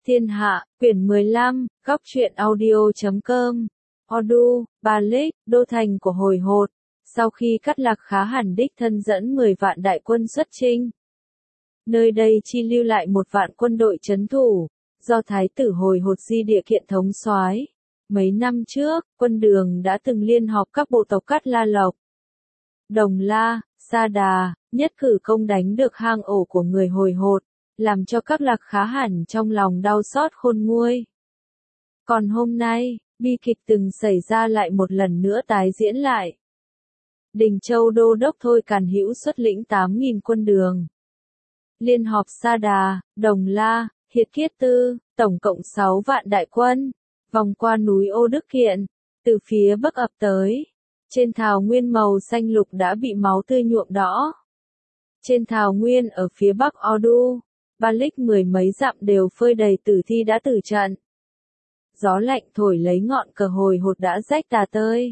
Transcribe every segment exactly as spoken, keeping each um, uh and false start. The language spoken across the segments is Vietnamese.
Thiên Hạ, quyển mười lăm, góc truyện audio chấm com. Odu, Ba Lích, đô thành của hồi hột. Sau khi Cát Lạc Khá Hẳn đích thân dẫn mười vạn đại quân xuất chinh, nơi đây chi lưu lại một vạn quân đội trấn thủ, do Thái tử hồi hột Di Địa Kiện thống soái. Mấy năm trước, quân Đường đã từng liên họp các bộ tộc Cát La Lộc, Đồng La, Sa Đà, nhất cử công đánh được hang ổ của người hồi hột, làm cho Cát Lạc Khá Hẳn trong lòng đau xót khôn nguôi. Còn hôm nay, bi kịch từng xảy ra lại một lần nữa tái diễn lại. Đình Châu đô đốc Thôi Càn Hữu xuất lĩnh tám nghìn quân Đường, liên họp Sa Đà, Đồng La, Hiệt Kiết Tư, tổng cộng sáu vạn đại quân, vòng qua núi Ô Đức Kiện, từ phía bắc ập tới. Trên thảo nguyên màu xanh lục đã bị máu tươi nhuộm đỏ. Trên thảo nguyên ở phía bắc Odu, Ba Lích mười mấy dặm đều phơi đầy tử thi đã tử trận. Gió lạnh thổi lấy ngọn cờ hồi hột đã rách tà tơi.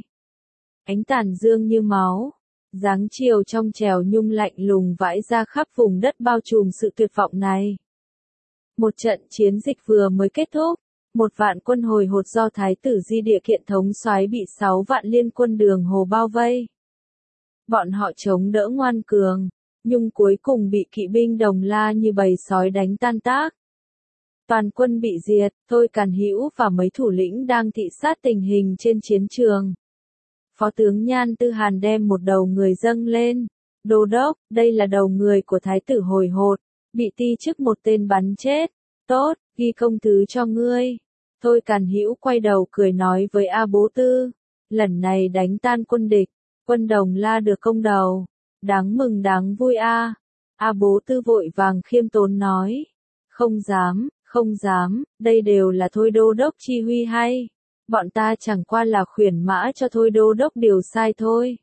Ánh tàn dương như máu, dáng chiều trong trèo nhung lạnh lùng vãi ra khắp vùng đất bao trùm sự tuyệt vọng này. Một trận chiến dịch vừa mới kết thúc, một vạn quân hồi hột do Thái tử Di Địa Kiện thống soái bị sáu vạn liên quân Đường Hồ bao vây. Bọn họ chống đỡ ngoan cường, nhưng cuối cùng bị kỵ binh Đồng La như bầy sói đánh tan tác. Toàn quân bị diệt. Thôi Càn Hữu và mấy thủ lĩnh đang thị sát tình hình trên chiến trường. Phó tướng Nhan Tư Hàn đem một đầu người dâng lên. Đô đốc, đây là đầu người của Thái tử hồi hột, bị ti chức một tên bắn chết. Tốt, ghi công thứ cho ngươi. Thôi Càn Hữu quay đầu cười nói với A Bố Tư, lần này đánh tan quân địch, quân Đồng La được công đầu. Đáng mừng đáng vui a. A Bố Tư vội vàng khiêm tốn nói, không dám, không dám, đây đều là Thôi đô đốc chi huy hay. Bọn ta chẳng qua là khuyển mã cho Thôi đô đốc điều sai thôi.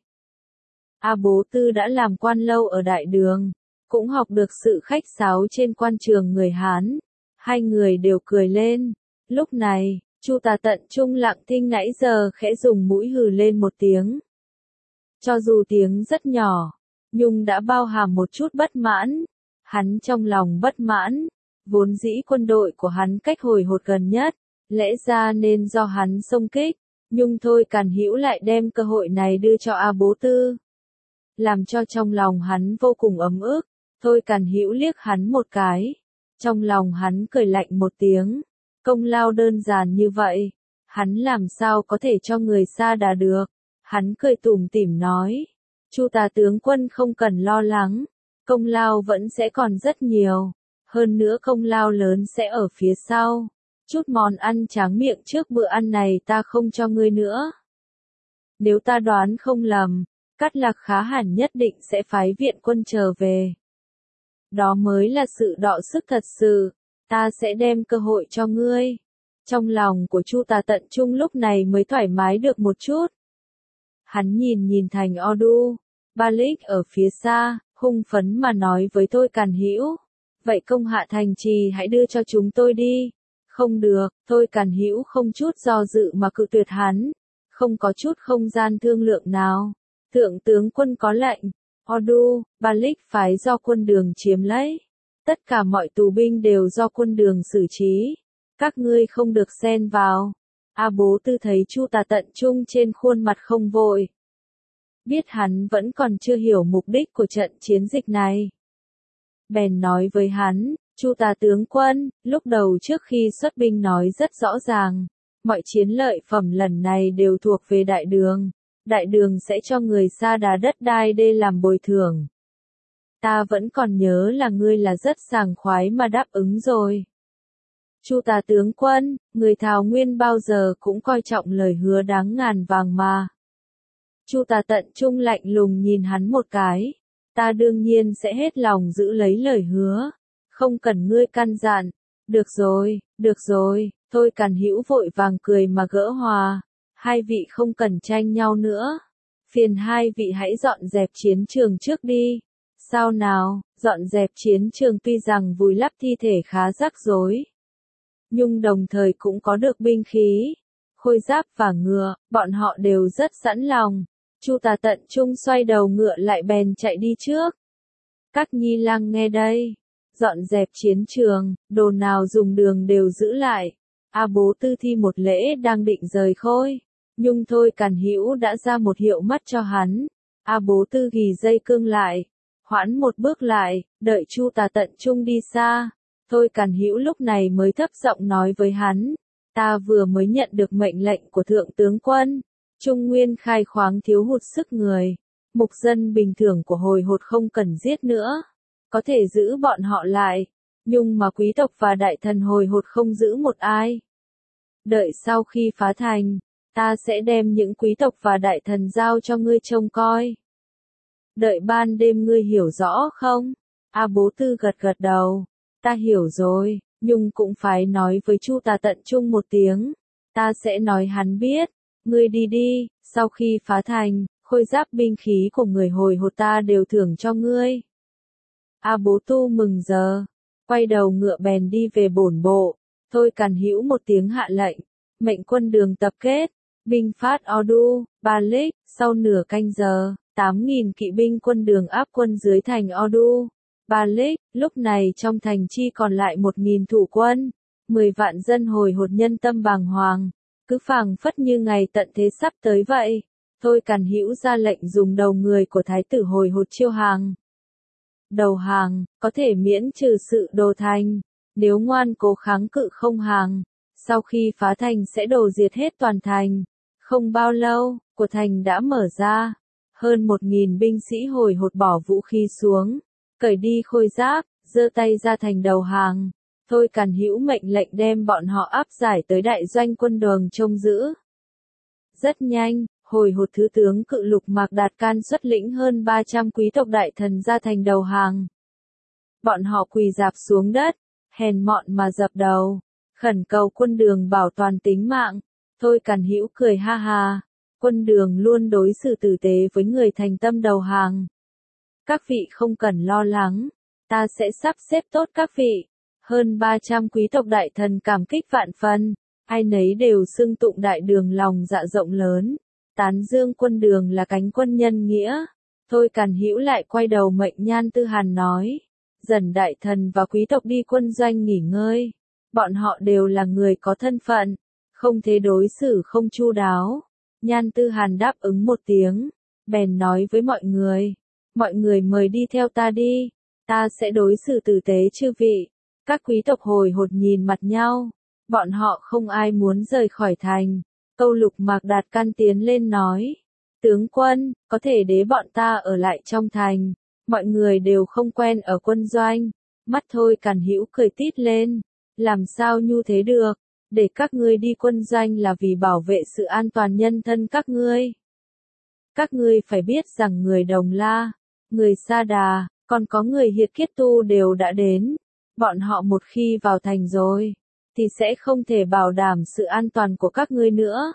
A Bố Tư đã làm quan lâu ở Đại Đường, cũng học được sự khách sáo trên quan trường người Hán. Hai người đều cười lên. Lúc này, Chu Tà Tận Trung lặng thinh nãy giờ khẽ dùng mũi hừ lên một tiếng. Cho dù tiếng rất nhỏ, nhưng đã bao hàm một chút bất mãn. Hắn trong lòng bất mãn, vốn dĩ quân đội của hắn cách hồi hột gần nhất, lẽ ra nên do hắn xông kích, nhưng Thôi Càn Hữu lại đem cơ hội này đưa cho A Bố Tư, làm cho trong lòng hắn vô cùng ấm ức. Thôi Càn Hữu liếc hắn một cái, trong lòng hắn cười lạnh một tiếng, công lao đơn giản như vậy, hắn làm sao có thể cho người Sa Đà được. Hắn cười tủm tỉm nói, Chu Tà tướng quân không cần lo lắng, công lao vẫn sẽ còn rất nhiều, hơn nữa công lao lớn sẽ ở phía sau. Chút món ăn tráng miệng trước bữa ăn này ta không cho ngươi nữa. Nếu ta đoán không lầm, Cát Lạc Khá Hẳn nhất định sẽ phái viện quân trở về. Đó mới là sự đọ sức thật sự, ta sẽ đem cơ hội cho ngươi. Trong lòng của Chu Tà Tận Trung lúc này mới thoải mái được một chút. Hắn nhìn nhìn thành Odu, Ba Lích ở phía xa, hung phấn mà nói với Thôi Càn Hữu, vậy công hạ thành trì hãy đưa cho chúng tôi đi. Không được. Thôi Càn Hữu không chút do dự mà cự tuyệt hắn, không có chút không gian thương lượng nào. Thượng tướng quân có lệnh, Odu, Ba Lích phái do quân Đường chiếm lấy. Tất cả mọi tù binh đều do quân Đường xử trí, các ngươi không được xen vào. A Bố Tư thấy Chu Tà Tận Trung trên khuôn mặt không vội, biết hắn vẫn còn chưa hiểu mục đích của trận chiến dịch này, bèn nói với hắn, Chu Tà tướng quân, lúc đầu trước khi xuất binh nói rất rõ ràng, mọi chiến lợi phẩm lần này đều thuộc về Đại Đường, Đại Đường sẽ cho người Sa Đà đất đai đê làm bồi thường. Ta vẫn còn nhớ là ngươi là rất sảng khoái mà đáp ứng rồi. Chu Tà tướng quân, người Thảo Nguyên bao giờ cũng coi trọng lời hứa đáng ngàn vàng mà. Chu Tà Tận Trung lạnh lùng nhìn hắn một cái, ta đương nhiên sẽ hết lòng giữ lấy lời hứa, không cần ngươi căn dặn. Được rồi, được rồi. Thôi Càn Hữu vội vàng cười mà gỡ hòa, hai vị không cần tranh nhau nữa, phiền hai vị hãy dọn dẹp chiến trường trước đi. Sao nào? Dọn dẹp chiến trường tuy rằng vùi lấp thi thể khá rắc rối, nhưng đồng thời cũng có được binh khí, khôi giáp và ngựa, bọn họ đều rất sẵn lòng. Chu Tà Tận Trung xoay đầu ngựa lại bèn chạy đi trước. Các nhi lang nghe đây, dọn dẹp chiến trường, đồ nào dùng đường đều giữ lại. A Bố Tư thi một lễ đang định rời khôi, nhưng Thôi Càn Hữu đã ra một hiệu mắt cho hắn. A Bố Tư ghi dây cương lại, hoãn một bước lại, đợi Chu Tà Tận Trung đi xa. Thôi Càn Hữu lúc này mới thấp giọng nói với hắn, ta vừa mới nhận được mệnh lệnh của Thượng tướng quân, Trung Nguyên khai khoáng thiếu hụt sức người, mục dân bình thường của hồi hột không cần giết nữa, có thể giữ bọn họ lại, nhưng mà quý tộc và đại thần hồi hột không giữ một ai. Đợi sau khi phá thành, ta sẽ đem những quý tộc và đại thần giao cho ngươi trông coi. Đợi ban đêm ngươi hiểu rõ không? A Bố Tư gật gật đầu, ta hiểu rồi, nhưng cũng phải nói với Chu Tà Tận Trung một tiếng, ta sẽ nói hắn biết, ngươi đi đi, sau khi phá thành, khôi giáp binh khí của người hồi hột ta đều thưởng cho ngươi. A Bố Tu mừng giờ, quay đầu ngựa bèn đi về bổn bộ. Thôi Càn Hữu một tiếng hạ lệnh, mệnh quân đường tập kết, binh phát Odu, Ba Lích, sau nửa canh giờ, tám nghìn kỵ binh quân đường áp quân dưới thành Odu, Ba Lích, lúc này trong thành chi còn lại một nghìn thủ quân, mười vạn dân hồi hột nhân tâm bàng hoàng, cứ phảng phất như ngày tận thế sắp tới vậy. Thôi Càn Hữu ra lệnh dùng đầu người của thái tử hồi hột chiêu hàng. Đầu hàng, có thể miễn trừ sự đồ thành. Nếu ngoan cố kháng cự không hàng, sau khi phá thành sẽ đổ diệt hết toàn thành. Không bao lâu, của thành đã mở ra. Hơn một nghìn binh sĩ hồi hột bỏ vũ khí xuống, cởi đi khôi giáp, giơ tay ra thành đầu hàng. Thôi Càn Hữu mệnh lệnh đem bọn họ áp giải tới đại doanh quân đường trông giữ. Rất nhanh, hồi hột thứ tướng cự lục Mạc Đạt Can xuất lĩnh hơn ba trăm quý tộc đại thần ra thành đầu hàng. Bọn họ quỳ rạp xuống đất, hèn mọn mà dập đầu, khẩn cầu quân đường bảo toàn tính mạng. Thôi Càn Hữu cười ha ha, quân đường luôn đối xử tử tế với người thành tâm đầu hàng. Các vị không cần lo lắng, ta sẽ sắp xếp tốt các vị. Hơn ba trăm quý tộc đại thần cảm kích vạn phần, ai nấy đều xưng tụng đại đường lòng dạ rộng lớn, tán dương quân đường là cánh quân nhân nghĩa. Thôi Càn Hữu lại quay đầu mệnh Nhan Tư Hàn nói, dần đại thần và quý tộc đi quân doanh nghỉ ngơi, bọn họ đều là người có thân phận, không thế đối xử không chu đáo. Nhan Tư Hàn đáp ứng một tiếng, bèn nói với mọi người, mọi người mời đi theo ta đi, ta sẽ đối xử tử tế chư vị. Các quý tộc hồi hột nhìn mặt nhau, bọn họ không ai muốn rời khỏi thành. Câu lục Mạc Đạt Can tiến lên nói, tướng quân, có thể để bọn ta ở lại trong thành, mọi người đều không quen ở quân doanh. Mắt Thôi Càn Hữu cười tít lên, làm sao như thế được, để các ngươi đi quân doanh là vì bảo vệ sự an toàn nhân thân các ngươi. Các ngươi phải biết rằng người Đồng La, người Sa Đà, còn có người Hiệt Kiết Tu đều đã đến. Bọn họ một khi vào thành rồi, thì sẽ không thể bảo đảm sự an toàn của các ngươi nữa.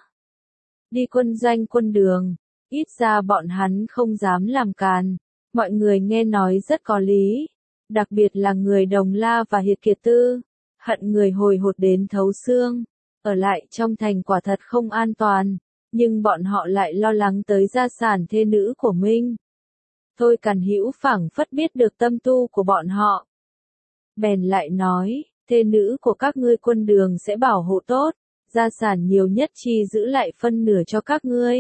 Đi quân doanh quân đường, ít ra bọn hắn không dám làm càn. Mọi người nghe nói rất có lý, đặc biệt là người Đồng La và Hiệt Kiệt Tư, hận người hồi hột đến thấu xương, ở lại trong thành quả thật không an toàn, nhưng bọn họ lại lo lắng tới gia sản thê nữ của mình. Thôi Càn Hữu phảng phất biết được tâm tu của bọn họ, bèn lại nói, thê nữ của các ngươi quân đường sẽ bảo hộ tốt, gia sản nhiều nhất chi giữ lại phân nửa cho các ngươi.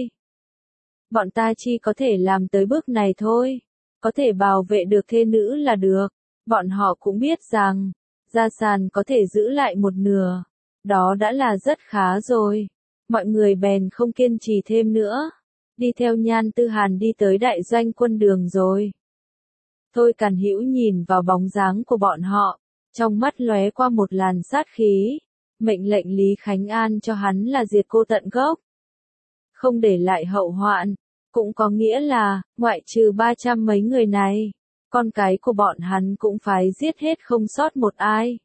Bọn ta chi có thể làm tới bước này thôi, có thể bảo vệ được thê nữ là được. Bọn họ cũng biết rằng, gia sản có thể giữ lại một nửa, đó đã là rất khá rồi. Mọi người bèn không kiên trì thêm nữa, đi theo Nhan Tư Hàn đi tới đại doanh quân đường rồi. Thôi Càn Hữu nhìn vào bóng dáng của bọn họ, trong mắt lóe qua một làn sát khí, mệnh lệnh Lý Khánh An cho hắn là diệt cô tận gốc, không để lại hậu hoạn, cũng có nghĩa là, ngoại trừ ba trăm mấy người này, con cái của bọn hắn cũng phải giết hết không sót một ai.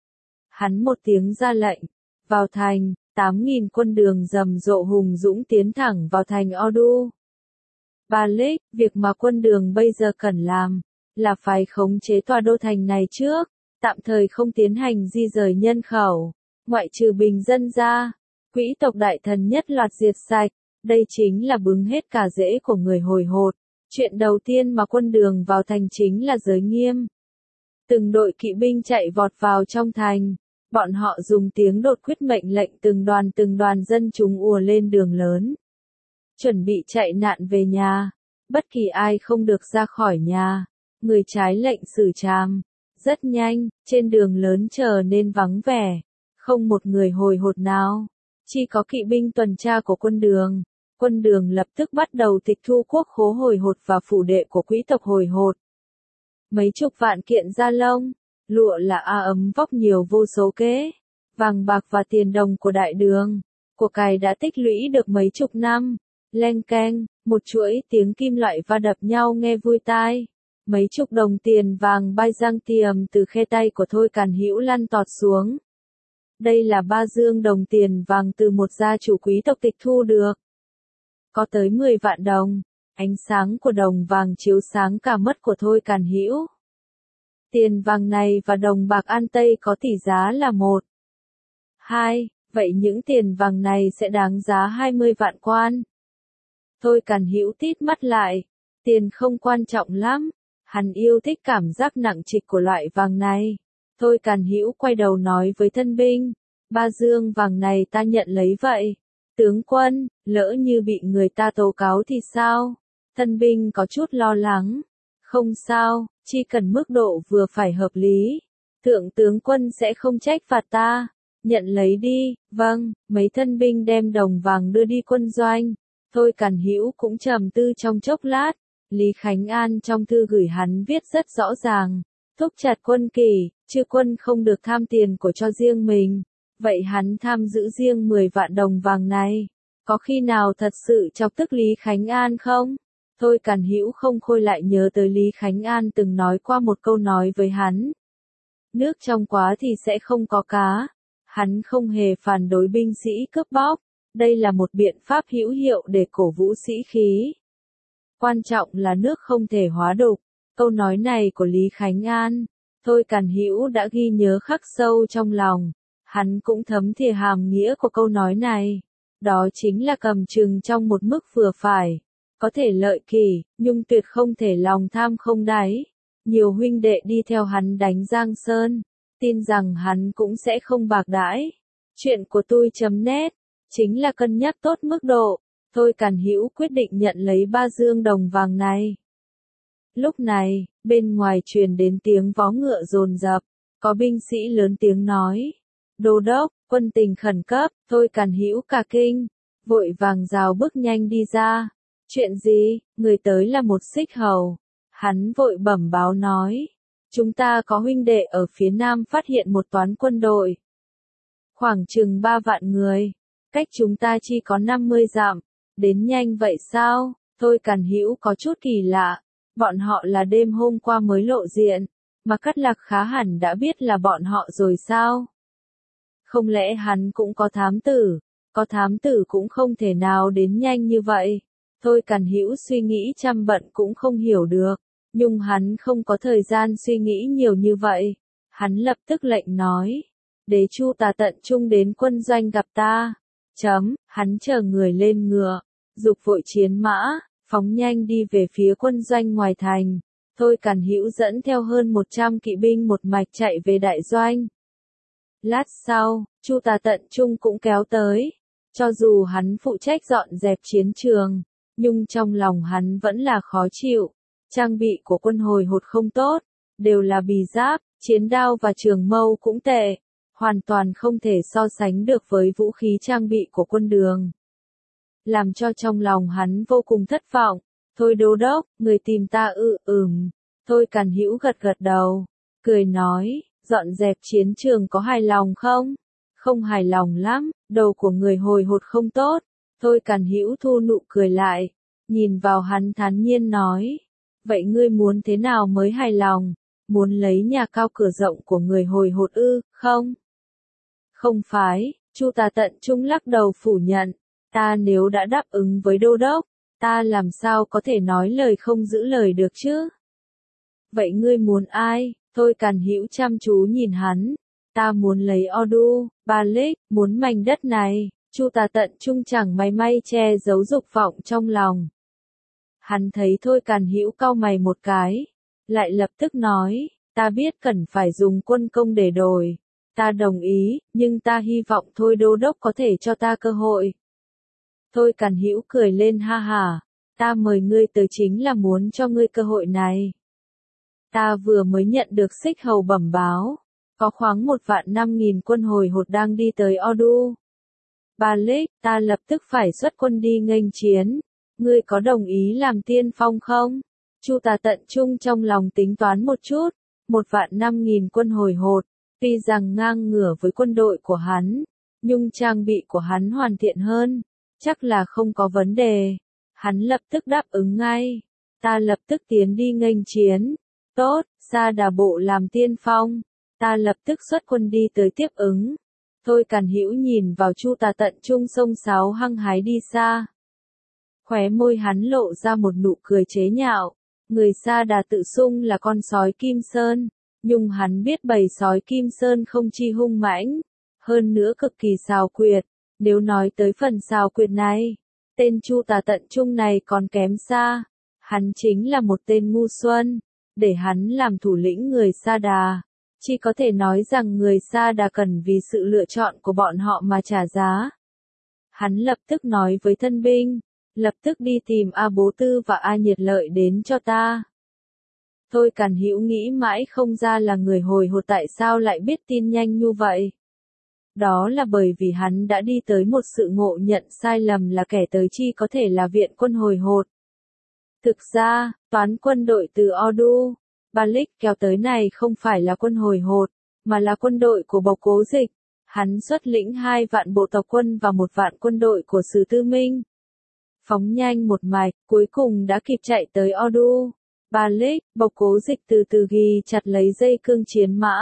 Hắn một tiếng ra lệnh, vào thành, tám nghìn quân đường rầm rộ hùng dũng tiến thẳng vào thành Odu. Ba Lích, việc mà quân đường bây giờ cần làm, là phải khống chế tòa đô thành này trước, tạm thời không tiến hành di rời nhân khẩu, ngoại trừ bình dân ra, quý tộc đại thần nhất loạt diệt sạch, đây chính là bứng hết cả rễ của người hồi hột. Chuyện đầu tiên mà quân đường vào thành chính là giới nghiêm. Từng đội kỵ binh chạy vọt vào trong thành. Bọn họ dùng tiếng đột quyết mệnh lệnh từng đoàn từng đoàn dân chúng ùa lên đường lớn. Chuẩn bị chạy nạn về nhà. Bất kỳ ai không được ra khỏi nhà. Người trái lệnh xử trảm. Rất nhanh, trên đường lớn trở nên vắng vẻ. Không một người hồi hột nào. Chỉ có kỵ binh tuần tra của quân đường. Quân đường lập tức bắt đầu tịch thu quốc khố hồi hột và phủ đệ của quý tộc hồi hột. Mấy chục vạn kiện da lông, lụa là a ấm vóc nhiều vô số kể, vàng bạc và tiền đồng của đại đường, của cải đã tích lũy được mấy chục năm. Leng keng, một chuỗi tiếng kim loại va đập nhau nghe vui tai. Mấy chục đồng tiền vàng Byzantium từ khe tay của Thôi Càn Hữu lăn tọt xuống. Đây là ba dương đồng tiền vàng từ một gia chủ quý tộc tịch thu được. Có tới mười vạn đồng, ánh sáng của đồng vàng chiếu sáng cả mắt của Thôi Càn Hữu. Tiền vàng này và đồng bạc An Tây có tỷ giá là một. Hai, vậy những tiền vàng này sẽ đáng giá hai mươi vạn quan. Thôi Càn Hữu tít mắt lại, tiền không quan trọng lắm, hắn yêu thích cảm giác nặng trịch của loại vàng này. Thôi Càn Hữu quay đầu nói với thân binh, ba dương vàng này ta nhận lấy vậy. Tướng quân, lỡ như bị người ta tố cáo thì sao? Thân binh có chút lo lắng. Không sao, chỉ cần mức độ vừa phải hợp lý. Thượng tướng quân sẽ không trách phạt ta. Nhận lấy đi, vâng, mấy thân binh đem đồng vàng đưa đi quân doanh. Thôi Càn Hữu cũng trầm tư trong chốc lát. Lý Khánh An trong thư gửi hắn viết rất rõ ràng. Thúc chặt quân kỷ, chư quân không được tham tiền của cho riêng mình. Vậy hắn tham giữ riêng mười vạn đồng vàng này. Có khi nào thật sự chọc tức Lý Khánh An không? Thôi Càn Hữu không khôi lại nhớ tới Lý Khánh An từng nói qua một câu nói với hắn. Nước trong quá thì sẽ không có cá. Hắn không hề phản đối binh sĩ cướp bóc. Đây là một biện pháp hữu hiệu để cổ vũ sĩ khí. Quan trọng là nước không thể hóa đục. Câu nói này của Lý Khánh An, Thôi Càn Hữu đã ghi nhớ khắc sâu trong lòng. Hắn cũng thấm thìa hàm nghĩa của câu nói này. Đó chính là cầm chừng trong một mức vừa phải. Có thể lợi kỷ, nhưng tuyệt không thể lòng tham không đáy. Nhiều huynh đệ đi theo hắn đánh Giang Sơn. Tin rằng hắn cũng sẽ không bạc đãi. Chuyện của tôi chấm net. Chính là cân nhắc tốt mức độ. Thôi Càn Hữu quyết định nhận lấy ba dương đồng vàng này. Lúc này, bên ngoài truyền đến tiếng vó ngựa dồn dập. Có binh sĩ lớn tiếng nói. Đô đốc, quân tình khẩn cấp. Thôi Càn Hữu cả kinh. Vội vàng rào bước nhanh đi ra. Chuyện gì? Người tới là một xích hầu. Hắn vội bẩm báo nói. Chúng ta có huynh đệ ở phía nam phát hiện một toán quân đội. Khoảng chừng ba vạn người. Cách chúng ta chỉ có năm mươi dặm. Đến nhanh vậy sao? Thôi Càn Hữu có chút kỳ lạ. Bọn họ là đêm hôm qua mới lộ diện. Mà Cát Lạc khá hẳn đã biết là bọn họ rồi sao? Không lẽ hắn cũng có thám tử? Có thám tử cũng không thể nào đến nhanh như vậy. Thôi Càn Hữu suy nghĩ trăm bận cũng không hiểu được. Nhưng hắn không có thời gian suy nghĩ nhiều như vậy. Hắn lập tức lệnh nói. Đế Chu Tà Tận Trung đến quân doanh gặp ta. Chấm, hắn chờ người lên ngựa. Dục vội chiến mã, phóng nhanh đi về phía quân doanh ngoài thành. Thôi Càn Hữu dẫn theo hơn một trăm kỵ binh một mạch chạy về đại doanh. Lát sau, Chu Tà Tận Trung cũng kéo tới. Cho dù hắn phụ trách dọn dẹp chiến trường, nhưng trong lòng hắn vẫn là khó chịu. Trang bị của quân hồi hột không tốt, đều là bì giáp, chiến đao và trường mâu cũng tệ, hoàn toàn không thể so sánh được với vũ khí trang bị của quân đường. Làm cho trong lòng hắn vô cùng thất vọng. Thôi đô đốc, người tìm ta ư, ừm. Thôi Càn Hữu gật gật đầu, cười nói, dọn dẹp chiến trường có hài lòng không? Không hài lòng lắm, đầu của người hồi hột không tốt. Thôi Càn Hữu thu nụ cười lại, nhìn vào hắn thản nhiên nói, vậy ngươi muốn thế nào mới hài lòng? Muốn lấy nhà cao cửa rộng của người hồi hột ư, không? Không phải, Chu Tà Tận Trung lắc đầu phủ nhận, ta nếu đã đáp ứng với đô đốc, ta làm sao có thể nói lời không giữ lời được chứ? Vậy ngươi muốn ai? Thôi Càn Hữu chăm chú nhìn hắn, ta muốn lấy Odu, Ba Lích, muốn mảnh đất này. Chu Tà Tận Trung chẳng mày may che giấu dục vọng trong lòng. Hắn thấy Thôi Càn Hữu cau mày một cái, lại lập tức nói, Ta biết cần phải dùng quân công để đổi. Ta đồng ý, nhưng ta hy vọng Thôi đô đốc có thể cho ta cơ hội. Thôi Càn Hữu cười lên ha hả. Ta mời ngươi tới chính là muốn cho ngươi cơ hội này. Ta vừa mới nhận được Xích Hầu bẩm báo. Có khoảng một vạn năm nghìn quân hồi hột đang đi tới Ordu. Ba Lích, ta lập tức phải xuất quân đi nghênh chiến. Ngươi có đồng ý làm tiên phong không? Chu Tà Tận Trung trong lòng tính toán một chút. Một vạn năm nghìn quân hồi hột. Tuy rằng ngang ngửa với quân đội của hắn. Nhưng trang bị của hắn hoàn thiện hơn. Chắc là không có vấn đề. Hắn lập tức đáp ứng ngay. Ta lập tức tiến đi nghênh chiến. Tốt, Sa Đà bộ làm tiên phong. Ta lập tức xuất quân đi tới tiếp ứng. Thôi Càn Hữu nhìn vào Chu Tà Tận Trung sông sáo hăng hái đi xa. Khóe môi hắn lộ ra một nụ cười chế nhạo. Người Sa Đà tự xưng là con sói Kim Sơn. Nhưng hắn biết bầy sói Kim Sơn không chi hung mãnh. Hơn nữa cực kỳ xào quyệt. Nếu nói tới phần xào quyệt này, tên Chu Tà Tận Trung này còn kém xa. Hắn chính là một tên ngu xuân. Để hắn làm thủ lĩnh người Sa Đà. Chỉ có thể nói rằng người Sa Đà cần vì sự lựa chọn của bọn họ mà trả giá. Hắn lập tức nói với thân binh, lập tức đi tìm A Bố Tư và A Nhiệt Lợi đến cho ta. Thôi Càn Hữu nghĩ mãi không ra là người hồi hột tại sao lại biết tin nhanh như vậy. Đó là bởi vì hắn đã đi tới một sự ngộ nhận sai lầm là kẻ tới chi có thể là viện quân hồi hột. Thực ra, toán quân đội từ Ordu, Ba Lích kéo tới này không phải là quân hồi hột, mà là quân đội của Bộc Cố Dịch. Hắn xuất lĩnh hai vạn bộ tộc quân và một vạn quân đội của Sử Tư Minh. Phóng nhanh một mạch, cuối cùng đã kịp chạy tới Ordu. Ba Lích, Bộc Cố Dịch từ từ ghi chặt lấy dây cương chiến mã.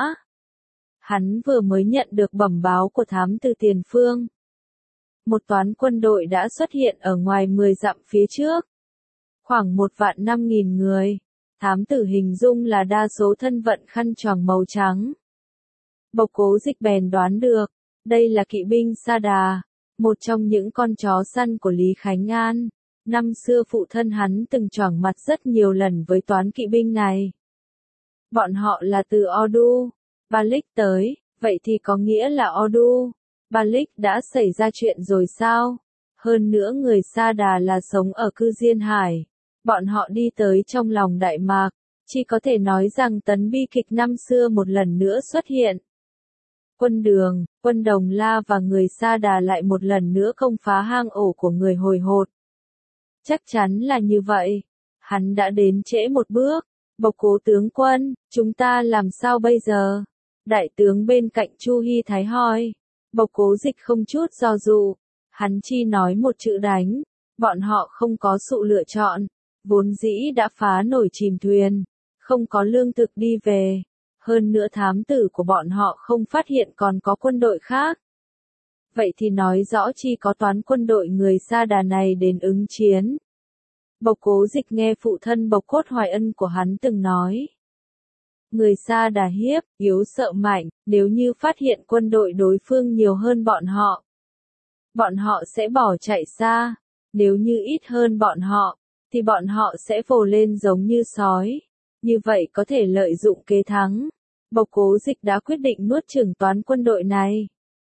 Hắn vừa mới nhận được bẩm báo của thám từ tiền phương. Một toán quân đội đã xuất hiện ở ngoài mười dặm phía trước. Khoảng một vạn năm nghìn người. Thám tử hình dung là đa số thân vận khăn choàng màu trắng. Bộc Cố Dịch bèn đoán được, đây là kỵ binh Sa Đà, một trong những con chó săn của Lý Khánh An. Năm xưa phụ thân hắn từng choảng mặt rất nhiều lần với toán kỵ binh này. Bọn họ là từ Ordu. Ba Lích tới, vậy thì có nghĩa là Ordu. Ba Lích đã xảy ra chuyện rồi sao? Hơn nữa người Sa Đà là sống ở Cư Diên Hải. Bọn họ đi tới trong lòng Đại Mạc, chỉ có thể nói rằng tấn bi kịch năm xưa một lần nữa xuất hiện. Quân Đường, quân Đồng La và người Sa Đà lại một lần nữa công phá hang ổ của người hồi hột. Chắc chắn là như vậy. Hắn đã đến trễ một bước. Bộc Cố tướng quân, chúng ta làm sao bây giờ? Đại tướng bên cạnh Chu Hi Thái hỏi. Bộc Cố Dịch không chút do dự. Hắn chỉ nói một chữ đánh. Bọn họ không có sự lựa chọn. Vốn dĩ đã phá nổi chìm thuyền. Không có lương thực đi về. Hơn nữa thám tử của bọn họ không phát hiện còn có quân đội khác. Vậy thì nói rõ chi có toán quân đội người Sa Đà này đến ứng chiến. Bộc Cố Dịch nghe phụ thân Bộc Cốt Hoài Ân của hắn từng nói. Người Sa Đà hiếp, yếu sợ mạnh, nếu như phát hiện quân đội đối phương nhiều hơn bọn họ. Bọn họ sẽ bỏ chạy xa, nếu như ít hơn bọn họ, thì bọn họ sẽ vồ lên giống như sói. Như vậy có thể lợi dụng kế thắng. Bộc Cố Dịch đã quyết định nuốt chửng toán quân đội này.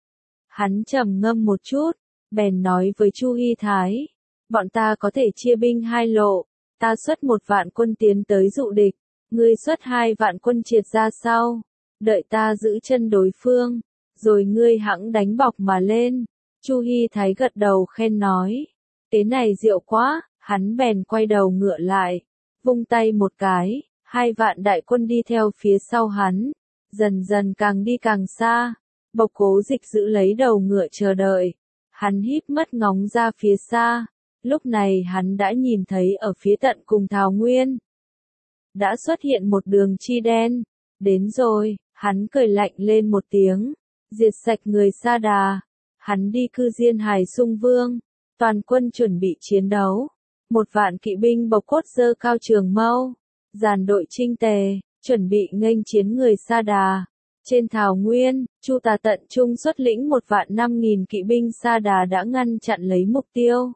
Hắn trầm ngâm một chút, bèn nói với Chu Hi Thái. Bọn ta có thể chia binh hai lộ, ta xuất một vạn quân tiến tới dụ địch, ngươi xuất hai vạn quân triệt ra sau, đợi ta giữ chân đối phương, rồi ngươi hẵng đánh bọc mà lên. Chu Hi Thái gật đầu khen nói, thế này diệu quá, hắn bèn quay đầu ngựa lại, vung tay một cái, hai vạn đại quân đi theo phía sau hắn, dần dần càng đi càng xa. Bộc Cố Dịch giữ lấy đầu ngựa chờ đợi, hắn híp mắt ngóng ra phía xa. Lúc này hắn đã nhìn thấy ở phía tận cùng Thảo Nguyên. Đã xuất hiện một đường chi đen. Đến rồi, hắn cười lạnh lên một tiếng. Diệt sạch người Sa Đà. Hắn đi Cư Diên Hải xung vương. Toàn quân chuẩn bị chiến đấu. Một vạn kỵ binh Bộc Cốt giơ cao trường mâu. Dàn đội chinh tề, chuẩn bị nghênh chiến người Sa Đà. Trên Thảo Nguyên, Chu Tà Tận Trung xuất lĩnh một vạn năm nghìn kỵ binh Sa Đà đã ngăn chặn lấy mục tiêu.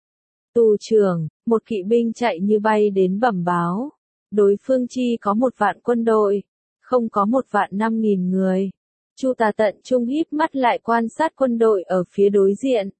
Tù trưởng, một kỵ binh chạy như bay đến bẩm báo. Đối phương chi có một vạn quân đội. không có một vạn năm nghìn người. Chu Tà Tận Trung híp mắt lại quan sát quân đội ở phía đối diện.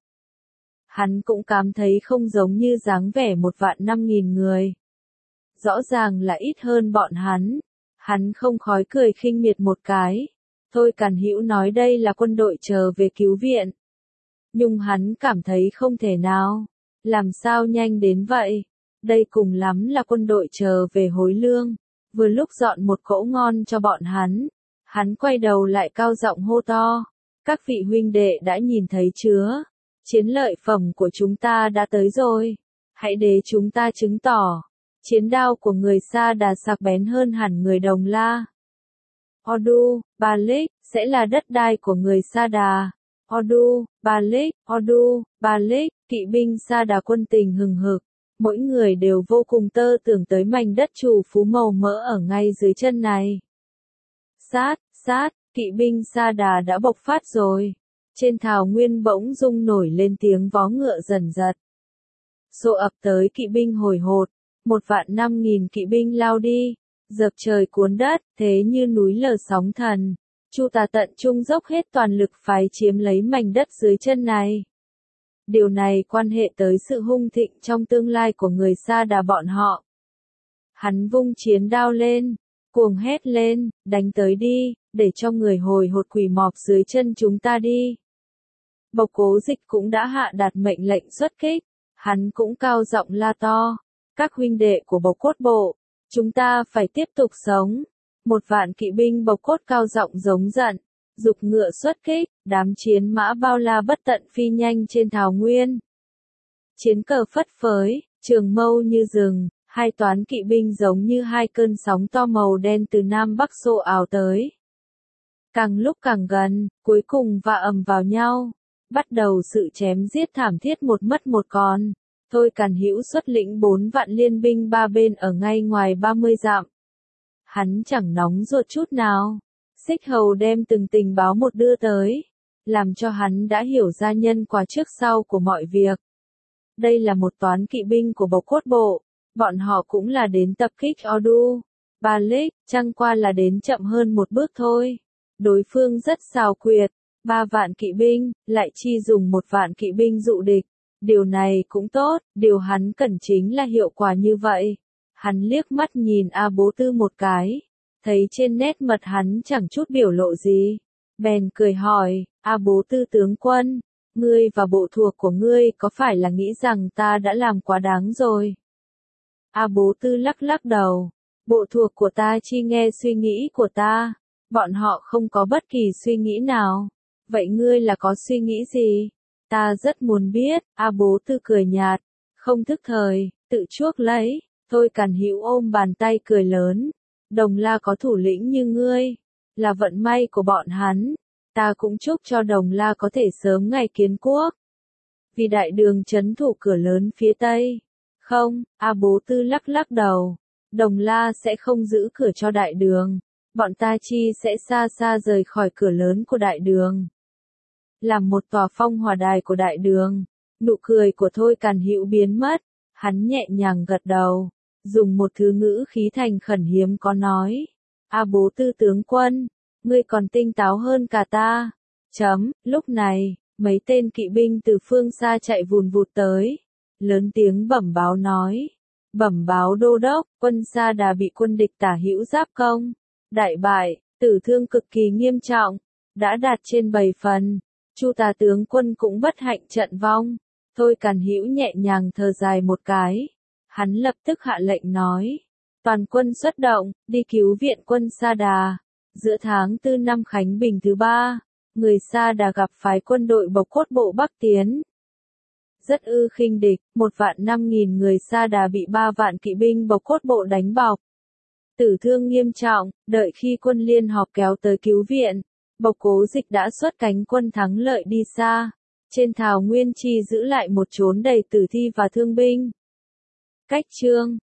Hắn cũng cảm thấy không giống như dáng vẻ một vạn năm nghìn người. Rõ ràng là ít hơn bọn hắn. Hắn không khói cười khinh miệt một cái. Thôi Càn Hữu nói đây là quân đội chờ về cứu viện. Nhưng hắn cảm thấy không thể nào. Làm sao nhanh đến vậy? Đây cùng lắm là quân đội chờ về hối lương. Vừa lúc dọn một cỗ ngon cho bọn hắn. Hắn quay đầu lại cao giọng hô to. Các vị huynh đệ đã nhìn thấy chưa? Chiến lợi phẩm của chúng ta đã tới rồi. Hãy để chúng ta chứng tỏ. Chiến đao của người Sa Đà sắc bén hơn hẳn người Đồng La. Odu, Balik, sẽ là đất đai của người Sa Đà. Odu, Balik, Odu, Balik, kỵ binh Sa Đà quân tình hừng hực. Mỗi người đều vô cùng tơ tưởng tới mảnh đất trù phú màu mỡ ở ngay dưới chân này. Sát, sát, kỵ binh Sa Đà đã bộc phát rồi. Trên thảo nguyên bỗng rung nổi lên tiếng vó ngựa dần dật. Xô ập tới kỵ binh hồi hột. Một vạn năm nghìn kỵ binh lao đi. Dập trời cuốn đất, thế như núi lở sóng thần. Chu Tà Tận Trung dốc hết toàn lực phái chiếm lấy mảnh đất dưới chân này. Điều này quan hệ tới sự hung thịnh trong tương lai của người Sa Đà bọn họ. Hắn vung chiến đao lên, cuồng hét lên, đánh tới đi, để cho người hồi hột quỳ mọp dưới chân chúng ta đi. Bộc Cố Dịch cũng đã hạ đạt mệnh lệnh xuất kích, hắn cũng cao giọng la to. Các huynh đệ của Bộc Cốt Bộ, chúng ta phải tiếp tục sống. Một vạn kỵ binh Bộc Cốt cao giọng giống giận, dục ngựa xuất kích, đám chiến mã bao la bất tận phi nhanh trên thảo nguyên. Chiến cờ phất phới, trường mâu như rừng, hai toán kỵ binh giống như hai cơn sóng to màu đen từ Nam Bắc xô ào tới. Càng lúc càng gần, cuối cùng va ầm vào nhau, bắt đầu sự chém giết thảm thiết một mất một còn. Thôi Càn Hữu xuất lĩnh bốn vạn liên binh ba bên ở ngay ngoài ba mươi dặm. Hắn chẳng nóng ruột chút nào. Xích Hầu đem từng tình báo một đưa tới, làm cho hắn đã hiểu ra nhân quả trước sau của mọi việc. Đây là một toán kỵ binh của Bộc Cốt Bộ, bọn họ cũng là đến tập kích Odu, Balik, chẳng qua là đến chậm hơn một bước thôi. Đối phương rất xảo quyệt, ba vạn kỵ binh, lại chi dùng một vạn kỵ binh dụ địch. Điều này cũng tốt, điều hắn cần chính là hiệu quả như vậy. Hắn liếc mắt nhìn A Bố Tư một cái, thấy trên nét mặt hắn chẳng chút biểu lộ gì. Bèn cười hỏi, A Bố Tư tướng quân, ngươi và bộ thuộc của ngươi có phải là nghĩ rằng ta đã làm quá đáng rồi? A Bố Tư lắc lắc đầu, bộ thuộc của ta chỉ nghe suy nghĩ của ta, bọn họ không có bất kỳ suy nghĩ nào. Vậy ngươi là có suy nghĩ gì? Ta rất muốn biết. A Bố Tư cười nhạt, không thức thời, tự chuốc lấy. Thôi Càn Hữu ôm bàn tay cười lớn. Đồng La có thủ lĩnh như ngươi, là vận may của bọn hắn. Ta cũng chúc cho Đồng La có thể sớm ngày kiến quốc. Vì đại đường trấn thủ cửa lớn phía Tây. Không, A Bố Tư lắc lắc đầu. Đồng La sẽ không giữ cửa cho đại đường. Bọn ta chi sẽ xa xa rời khỏi cửa lớn của đại đường. Làm một tòa phong hỏa đài của đại đường. Nụ cười của Thôi Càn Hữu biến mất. Hắn nhẹ nhàng gật đầu. Dùng một thứ ngữ khí thành khẩn hiếm có nói. A Bố Tư tướng quân, ngươi còn tinh táo hơn cả ta. Chấm, lúc này, mấy tên kỵ binh từ phương xa chạy vùn vụt tới. Lớn tiếng bẩm báo nói. Bẩm báo đô đốc, quân Sa Đà bị quân địch Tả Hữu giáp công. Đại bại, tử thương cực kỳ nghiêm trọng. Đã đạt trên bảy phần. Chu Tà tướng quân cũng bất hạnh trận vong. Thôi Càn Hữu nhẹ nhàng thở dài một cái. Hắn lập tức hạ lệnh nói. Toàn quân xuất động, đi cứu viện quân Sa Đà. Giữa tháng tư năm Khánh Bình thứ ba, người Sa Đà gặp phái quân đội Bộc Cốt Bộ Bắc tiến. Rất ư khinh địch, một vạn năm nghìn người Sa Đà bị ba vạn kỵ binh Bộc Cốt Bộ đánh bọc. Tử thương nghiêm trọng, đợi khi quân liên họp kéo tới cứu viện, Bộc Cố Dịch đã xuất cánh quân thắng lợi đi xa. Trên thảo nguyên chi giữ lại một chốn đầy tử thi và thương binh. Cách chương